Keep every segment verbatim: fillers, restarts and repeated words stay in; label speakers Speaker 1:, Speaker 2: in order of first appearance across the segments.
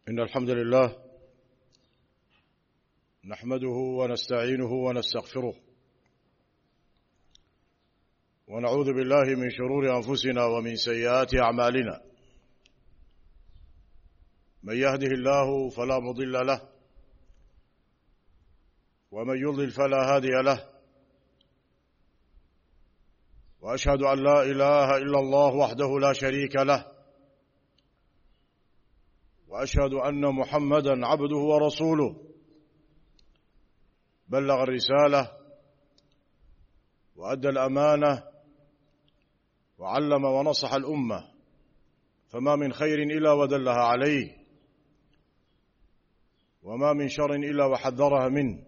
Speaker 1: إن الحمد لله نحمده ونستعينه ونستغفره ونعوذ بالله من شرور أنفسنا ومن سيئات أعمالنا. من يهده الله فلا مضل له ومن يضلل فلا هادي له، وأشهد أن لا إله إلا الله وحده لا شريك له، وأشهد أن محمدًا عبده ورسوله بلغ الرسالة وأدى الأمانة وعلم ونصح الأمة، فما من خير إلا ودلها عليه، وما من شر إلا وحذرها منه.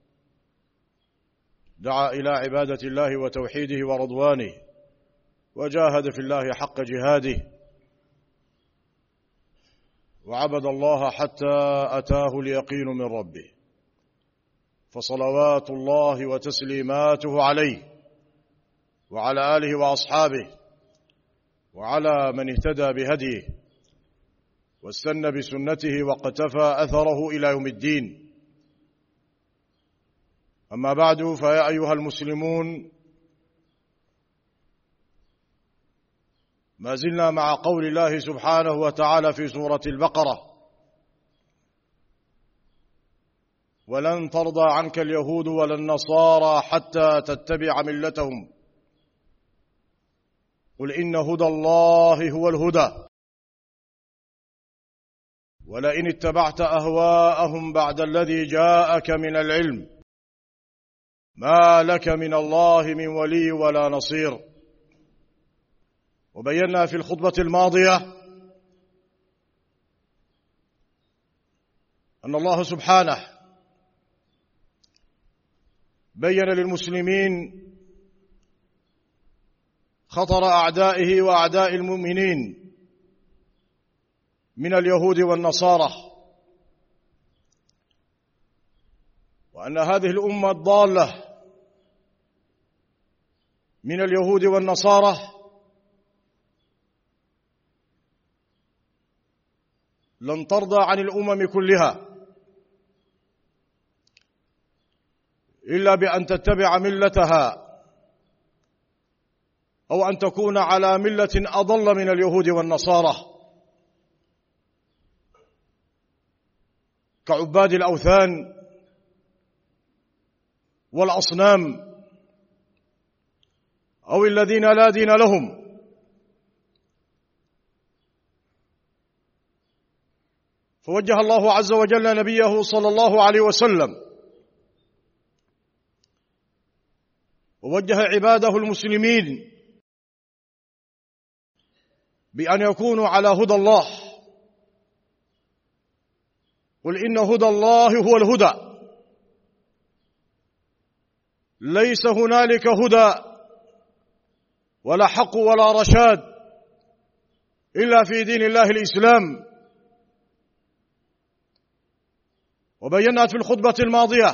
Speaker 1: دعا إلى عبادة الله وتوحيده ورضوانه، وجاهد في الله حق جهاده، وعبد الله حتى أتاه اليقين من ربه، فصلوات الله وتسليماته عليه وعلى آله وأصحابه وعلى من اهتدى بهديه واستنى بسنته واقتفى أثره إلى يوم الدين. أما بعد، فيا أيها المسلمون، ما زلنا مع قول الله سبحانه وتعالى في سورة البقرة: ولن ترضى عنك اليهود ولا النصارى حتى تتبع ملتهم قل إن هدى الله هو الهدى ولئن اتبعت أهواءهم بعد الذي جاءك من العلم ما لك من الله من ولي ولا نصير. وبينا في الخطبة الماضية أن الله سبحانه بين للمسلمين خطر أعدائه وأعداء المؤمنين من اليهود والنصارى، وأن هذه الأمة الضالة من اليهود والنصارى لن ترضى عن الأمم كلها إلا بأن تتبع ملتها، أو أن تكون على ملة أضل من اليهود والنصارى، كعباد الأوثان والأصنام، أو الذين لا دين لهم. فوجه الله عز وجل نبيه صلى الله عليه وسلم ووجه عباده المسلمين بأن يكونوا على هدى الله. قل إن هدى الله هو الهدى، ليس هنالك هدى ولا حق ولا رشاد إلا في دين الله الإسلام. وبينا في الخطبة الماضية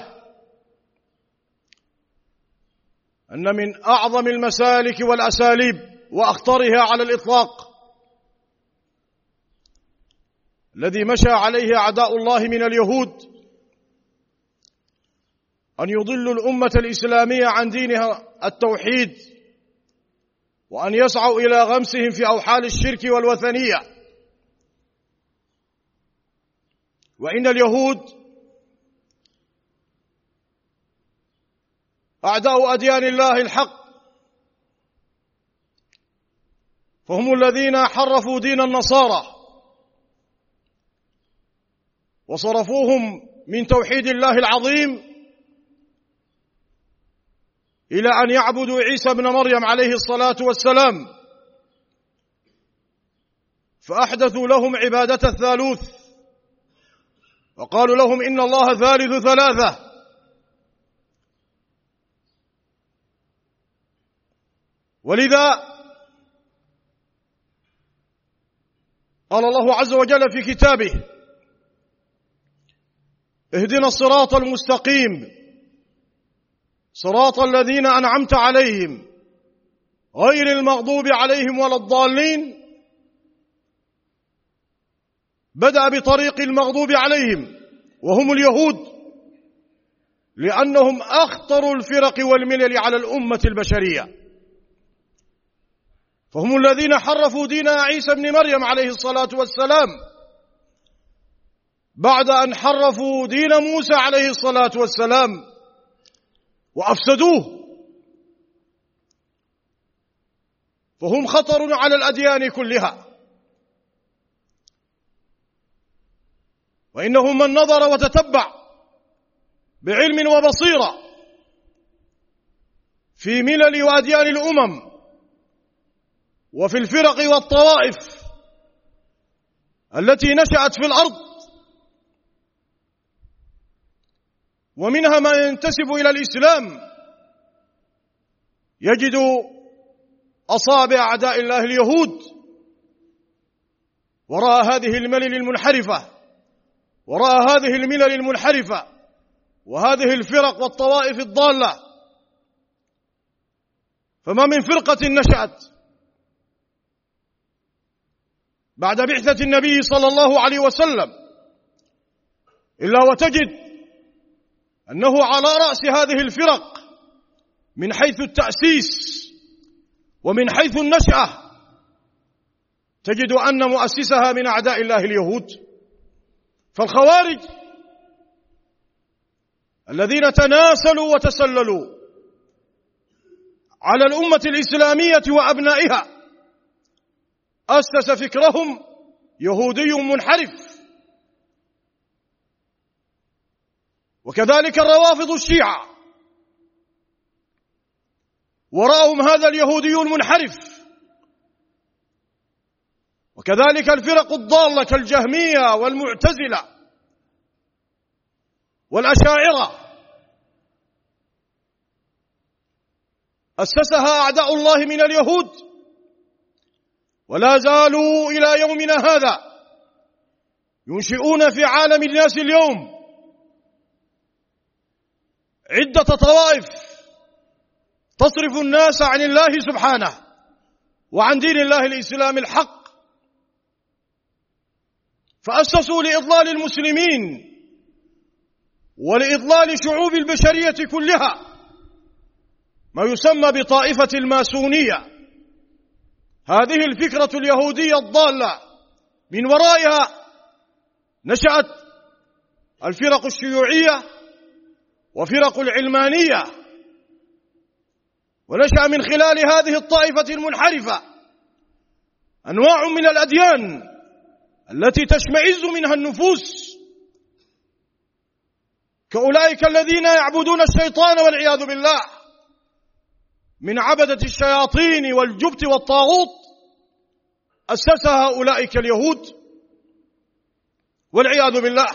Speaker 1: أن من أعظم المسالك والأساليب وأخطرها على الإطلاق الذي مشى عليه أعداء الله من اليهود أن يضلوا الأمة الإسلامية عن دينها التوحيد، وأن يسعوا إلى غمسهم في أوحال الشرك والوثنية. وإن اليهود أعداء أديان الله الحق، فهم الذين حرفوا دين النصارى وصرفوهم من توحيد الله العظيم إلى أن يعبدوا عيسى ابن مريم عليه الصلاة والسلام، فأحدثوا لهم عبادة الثالوث، وقالوا لهم إن الله ثالث ثلاثة. ولذا قال الله عز وجل في كتابه: اهدنا الصراط المستقيم صراط الذين أنعمت عليهم غير المغضوب عليهم ولا الضالين. بدأ بطريق المغضوب عليهم وهم اليهود، لأنهم أخطر الفرق والملل على الأمة البشرية، فهم الذين حرفوا دين عيسى بن مريم عليه الصلاة والسلام بعد أن حرفوا دين موسى عليه الصلاة والسلام وأفسدوه، فهم خطر على الأديان كلها. وإنه من نظر وتتبع بعلم وبصيرة في ملل وأديان الأمم وفي الفرق والطوائف التي نشأت في الأرض، ومنها ما ينتسب إلى الإسلام، يجد أصابع أعداء الله اليهود وراء هذه الملل المنحرفة، وراء هذه الملل المنحرفة وهذه الفرق والطوائف الضالة. فما من فرقة نشأت بعد بعثة النبي صلى الله عليه وسلم إلا وتجد أنه على رأس هذه الفرق من حيث التأسيس ومن حيث النشأة تجد أن مؤسسها من أعداء الله اليهود. فالخوارج الذين تناسلوا وتسللوا على الأمة الإسلامية وأبنائها أسس فكرهم يهودي منحرف، وكذلك الروافض الشيعة وراءهم هذا اليهودي المنحرف، وكذلك الفرق الضالة كالجهمية والمعتزلة والأشاعرة أسسها أعداء الله من اليهود، ولا زالوا إلى يومنا هذا ينشئون في عالم الناس اليوم عدة طوائف تصرف الناس عن الله سبحانه وعن دين الله الإسلام الحق، فأسسوا لإضلال المسلمين ولإضلال شعوب البشرية كلها ما يسمى بطائفة الماسونية. هذه الفكرة اليهودية الضالة من ورائها نشأت الفرق الشيوعية وفرق العلمانية، ونشأ من خلال هذه الطائفة المنحرفة أنواع من الأديان التي تشمئز منها النفوس، كأولئك الذين يعبدون الشيطان والعياذ بالله من عبدة الشياطين والجبت والطاغوت، أسسها أولئك اليهود والعياذ بالله.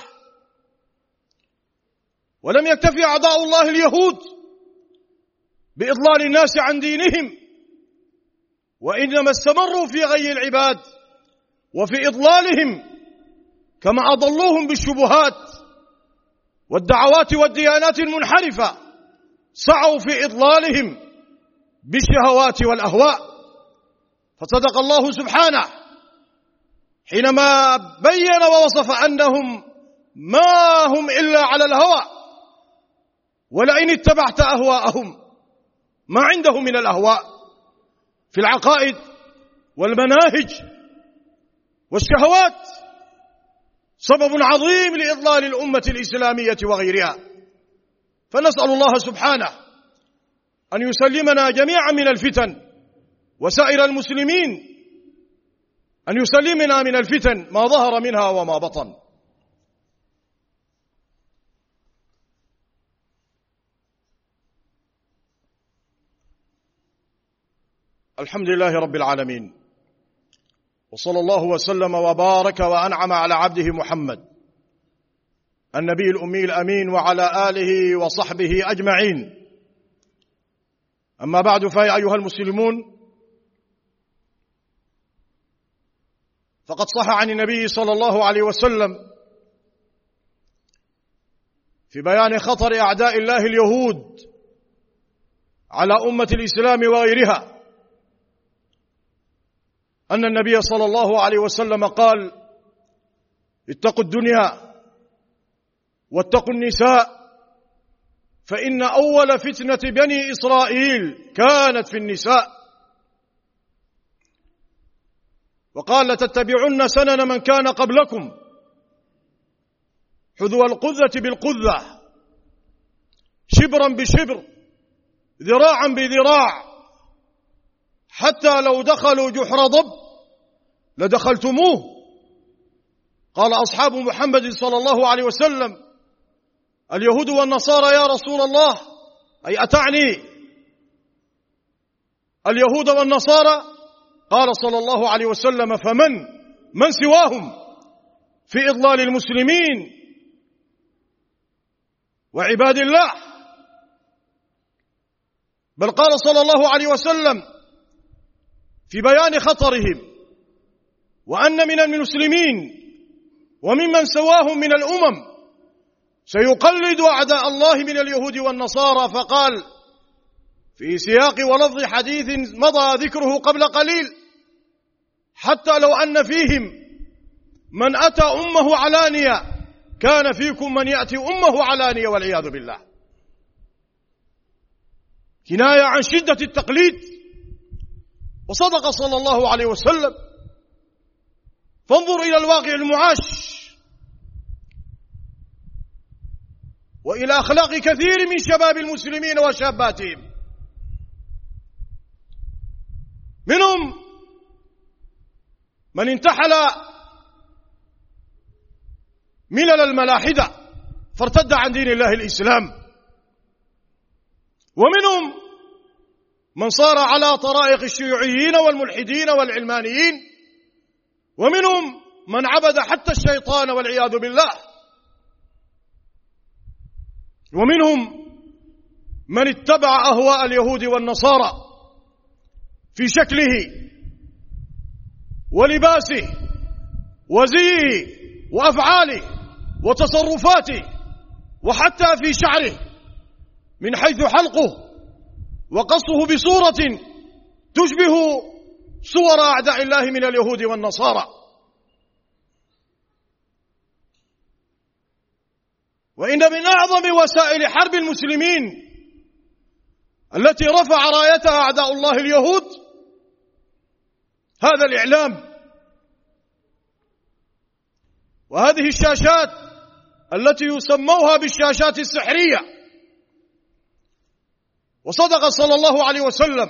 Speaker 1: ولم يكتفي أعداء الله اليهود بإضلال الناس عن دينهم، وإنما استمروا في غي العباد وفي إضلالهم، كما أضلوهم بالشبهات والدعوات والديانات المنحرفة سعوا في إضلالهم بالشهوات والأهواء. فصدق الله سبحانه حينما بين ووصف أنهم ما هم إلا على الهوى، ولئن اتبعت أهواءهم ما عندهم من الأهواء في العقائد والمناهج والشهوات سبب عظيم لإضلال الأمة الإسلامية وغيرها. فنسأل الله سبحانه أن يسلمنا جميعا من الفتن، وسائر المسلمين أن يسلمنا من الفتن ما ظهر منها وما بطن. الحمد لله رب العالمين، وصلى الله وسلم وبارك وأنعم على عبده محمد النبي الأمي الأمين وعلى آله وصحبه أجمعين. أما بعد، فيا أيها المسلمون، فقد صح عن النبي صلى الله عليه وسلم في بيان خطر أعداء الله اليهود على أمة الإسلام وغيرها أن النبي صلى الله عليه وسلم قال: اتقوا الدنيا واتقوا النساء، فإن أول فتنة بني إسرائيل كانت في النساء. وقال لتتبعن سنن من كان قبلكم حذو القذة بالقذة، شبرا بشبر، ذراعا بذراع، حتى لو دخلوا جحر ضب لدخلتموه. قال أصحاب محمد صلى الله عليه وسلم: اليهود والنصارى يا رسول الله، أي أتعني اليهود والنصارى؟ قال صلى الله عليه وسلم: فمن من سواهم في إضلال المسلمين وعباد الله. بل قال صلى الله عليه وسلم في بيان خطرهم وأن من المسلمين وممن سواهم من الأمم سيقلد أعداء الله من اليهود والنصارى، فقال في سياق ولفظ حديث مضى ذكره قبل قليل: حتى لو أن فيهم من أتى أمه علانية كان فيكم من يأتي أمه علانية، والعياذ بالله. كناية عن شدة التقليد. وصدق صلى الله عليه وسلم. فانظر إلى الواقع المعاش وإلى أخلاق كثير من شباب المسلمين وشاباتهم. منهم من انتحل ملل الملاحدة فارتد عن دين الله الإسلام، ومنهم من صار على طرائق الشيوعيين والملحدين والعلمانيين، ومنهم من عبد حتى الشيطان والعياذ بالله، ومنهم من اتبع أهواء اليهود والنصارى في شكله ولباسه وزيه وأفعاله وتصرفاته، وحتى في شعره من حيث حلقه وقصه بصورة تشبه صور أعداء الله من اليهود والنصارى. وإن من أعظم وسائل حرب المسلمين التي رفع رايتها أعداء الله اليهود هذا الإعلام، وهذه الشاشات التي يسموها بالشاشات السحرية. وصدق صلى الله عليه وسلم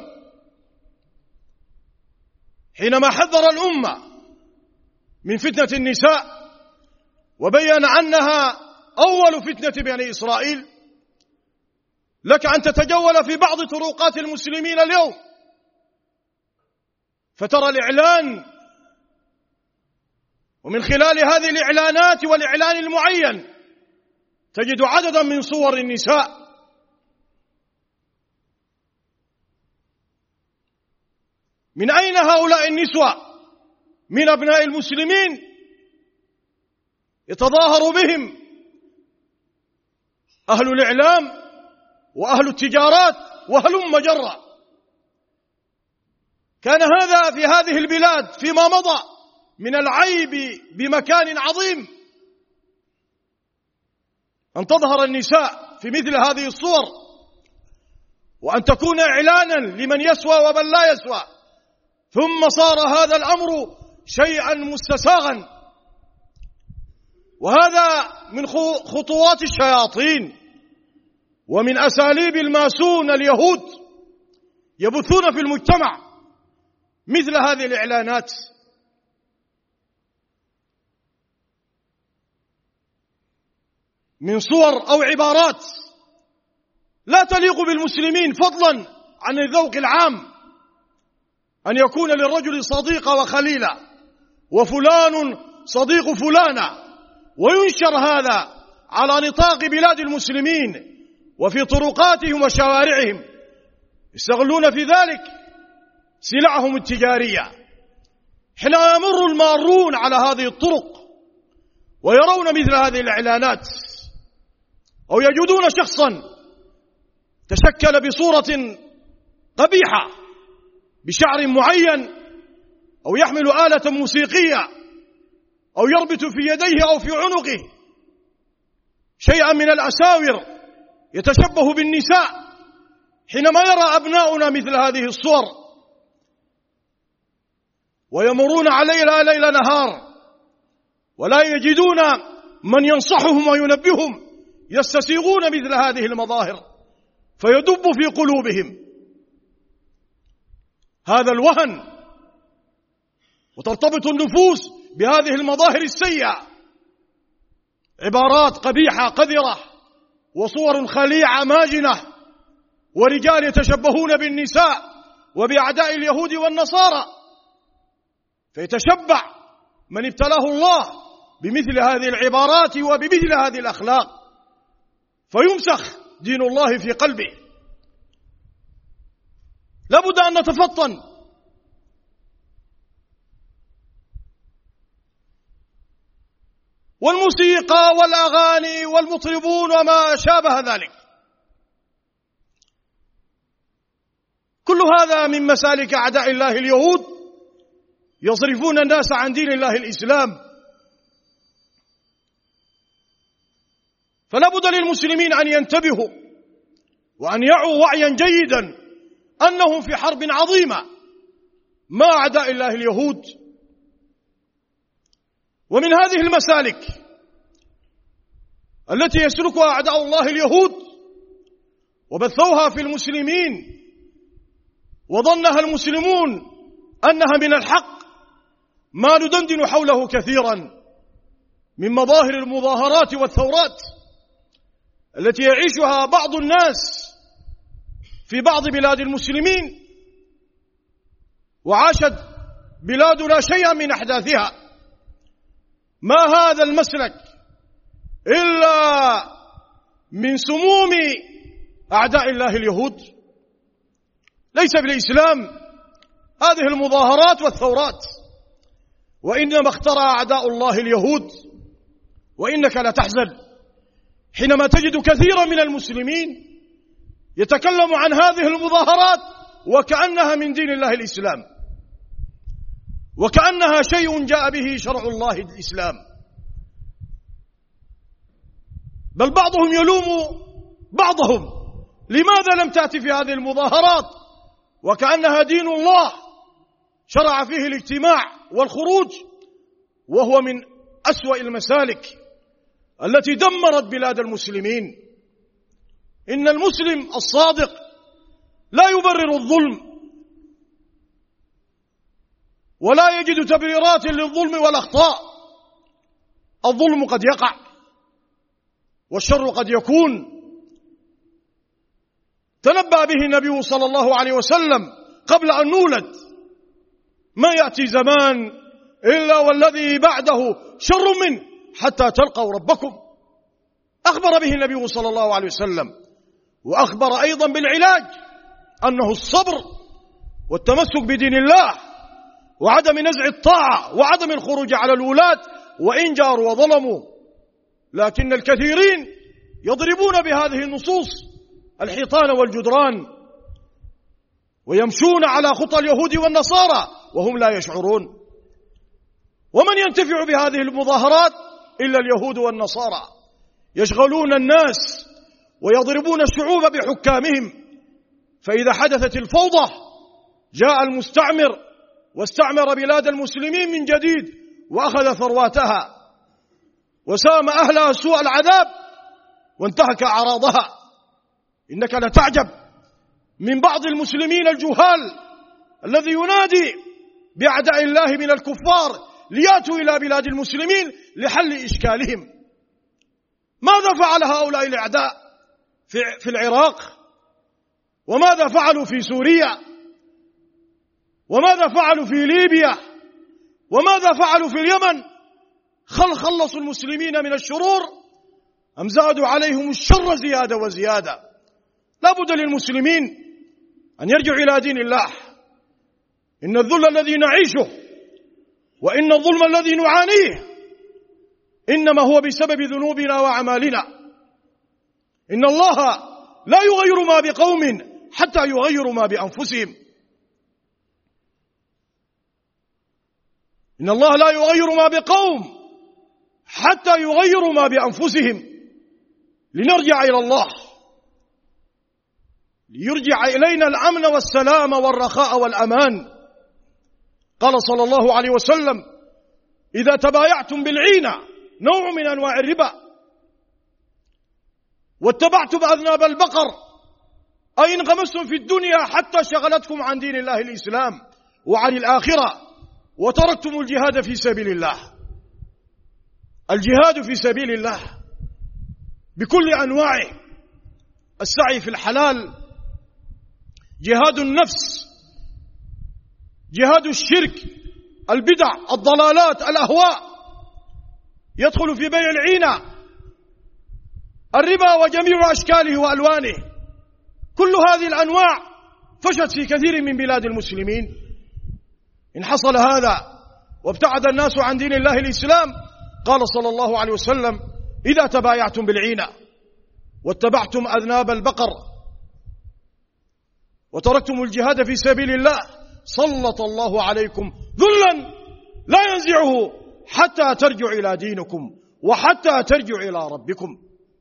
Speaker 1: حينما حذر الأمة من فتنة النساء وبين أنها أول فتنة بني إسرائيل. لك أن تتجول في بعض طرقات المسلمين اليوم فترى الإعلان، ومن خلال هذه الإعلانات والإعلان المعين تجد عددا من صور النساء. من أين هؤلاء النسوة من أبناء المسلمين يتظاهر بهم أهل الإعلام وأهل التجارات وهلم جرا؟ كان هذا في هذه البلاد فيما مضى من العيب بمكان عظيم أن تظهر النساء في مثل هذه الصور، وأن تكون إعلانا لمن يسوى ومن لا يسوى. ثم صار هذا الأمر شيئا مستساغا، وهذا من خطوات الشياطين ومن أساليب الماسون اليهود يبثون في المجتمع مثل هذه الإعلانات. من صور أو عبارات لا تليق بالمسلمين، فضلا عن الذوق العام، أن يكون للرجل صديقة وخليلة وفلان صديق فلانة، وينشر هذا على نطاق بلاد المسلمين وفي طرقاتهم وشوارعهم، يستغلون في ذلك سلعهم التجارية. حين يمر المارون على هذه الطرق ويرون مثل هذه الإعلانات، أو يجدون شخصا تشكل بصورة قبيحة بشعر معين أو يحمل آلة موسيقية أو يربط في يديه أو في عنقه شيئا من الأساور يتشبه بالنساء، حينما يرى أبناؤنا مثل هذه الصور ويمرون عليها ليل نهار ولا يجدون من ينصحهم وينبههم، يستسيغون مثل هذه المظاهر فيدب في قلوبهم هذا الوهن، وترتبط النفوس بهذه المظاهر السيئة، عبارات قبيحة قذرة وصور خليعة ماجنة، ورجال يتشبهون بالنساء وبأعداء اليهود والنصارى، فيتشبع من ابتلاه الله بمثل هذه العبارات وبمثل هذه الأخلاق، فيمسخ دين الله في قلبه. لابد أن نتفطن والموسيقى والأغاني والمطربون وما شابه ذلك، كل هذا من مسالك أعداء الله اليهود، يصرفون الناس عن دين الله الإسلام. فلا بد للمسلمين أن ينتبهوا وأن يعوا وعيا جيدا أنهم في حرب عظيمة مع أعداء الله اليهود. ومن هذه المسالك التي يسلكها أعداء الله اليهود وبثوها في المسلمين وظنها المسلمون أنها من الحق، ما ندندن حوله كثيرا من مظاهر المظاهرات والثورات التي يعيشها بعض الناس في بعض بلاد المسلمين، وعاشت بلادنا شيئا من أحداثها. ما هذا المسلك إلا من سموم أعداء الله اليهود، ليس بالإسلام هذه المظاهرات والثورات، وإنما اخترع أعداء الله اليهود. وإنك لا تحزن حينما تجد كثيرا من المسلمين يتكلم عن هذه المظاهرات وكأنها من دين الله الإسلام، وكأنها شيء جاء به شرع الله الإسلام، بل بعضهم يلوم بعضهم لماذا لم تأتي في هذه المظاهرات وكأنها دين الله شرع فيه الاجتماع والخروج، وهو من أسوأ المسالك التي دمرت بلاد المسلمين. إن المسلم الصادق لا يبرر الظلم ولا يجد تبريرات للظلم والأخطاء. الظلم قد يقع والشر قد يكون، تنبأ به النبي صلى الله عليه وسلم قبل أن نولد: ما يأتي زمان إلا والذي بعده شر منه حتى تلقوا ربكم. أخبر به النبي صلى الله عليه وسلم، وأخبر أيضا بالعلاج أنه الصبر والتمسك بدين الله وعدم نزع الطاعة وعدم الخروج على الولاة وإن جاروا وظلموا. لكن الكثيرين يضربون بهذه النصوص الحيطان والجدران ويمشون على خطى اليهود والنصارى وهم لا يشعرون. ومن ينتفع بهذه المظاهرات إلا اليهود والنصارى، يشغلون الناس ويضربون الشعوب بحكامهم. فإذا حدثت الفوضى جاء المستعمر واستعمر بلاد المسلمين من جديد وأخذ ثرواتها وسام أهلها سوء العذاب وانتهك أعراضها. إنك لتعجب من بعض المسلمين الجهال الذي ينادي بأعداء الله من الكفار ليأتوا إلى بلاد المسلمين لحل إشكالهم. ماذا فعل هؤلاء الأعداء في العراق؟ وماذا فعلوا في سوريا؟ وماذا فعلوا في ليبيا؟ وماذا فعلوا في اليمن؟ خل خلصوا المسلمين من الشرور أم زادوا عليهم الشر زيادة وزيادة؟ لا بد للمسلمين أن يرجعوا إلى دين الله. إن الذل الذي نعيشه وإن الظلم الذي نعانيه إنما هو بسبب ذنوبنا وأعمالنا. إن الله لا يغير ما بقوم حتى يغيروا ما بأنفسهم. إن الله لا يغير ما بقوم حتى يغيروا ما بأنفسهم لنرجع إلى الله، ليرجع إلينا الأمن والسلام والرخاء والأمان. قال صلى الله عليه وسلم: إذا تبايعتم بالعينة، نوع من أنواع الربا، واتبعتم أذناب البقر، أي انغمستم في الدنيا حتى شغلتكم عن دين الله الإسلام وعن الآخرة، وتركتم الجهاد في سبيل الله. الجهاد في سبيل الله بكل أنواعه، السعي في الحلال، جهاد النفس، جهاد الشرك، البدع، الضلالات، الأهواء، يدخل في بيع العينة الربا وجميع أشكاله وألوانه. كل هذه الأنواع فشت في كثير من بلاد المسلمين. إن حصل هذا وابتعد الناس عن دين الله الإسلام، قال صلى الله عليه وسلم: إذا تبايعتم بالعينة واتبعتم أذناب البقر وتركتم الجهاد في سبيل الله، سلط الله عليكم ذلا لا ينزعه حتى ترجعوا إلى دينكم وحتى ترجعوا إلى ربكم.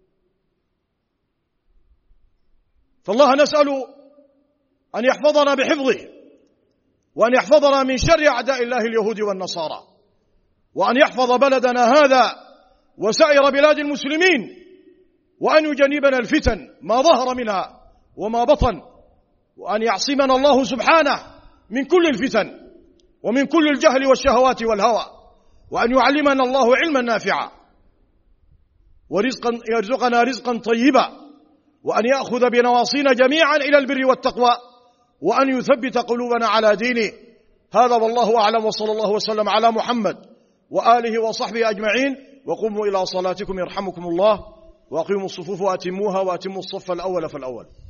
Speaker 1: فالله نسأل أن يحفظنا بحفظه، وأن يحفظنا من شر أعداء الله اليهود والنصارى، وأن يحفظ بلدنا هذا وسائر بلاد المسلمين، وأن يجنبنا الفتن ما ظهر منها وما بطن، وأن يعصمنا الله سبحانه من كل الفتن ومن كل الجهل والشهوات والهوى، وأن يعلمنا الله علما نافعا، ورزقا يرزقنا رزقا طيبا، وأن يأخذ بنواصينا جميعا إلى البر والتقوى، وأن يثبت قلوبنا على دينه. هذا والله أعلم، وصلى الله وسلم على محمد وآله وصحبه أجمعين. وقوموا إلى صلاتكم يرحمكم الله، وأقيموا الصفوف وأتموها، وأتموا الصف الأول فالأول.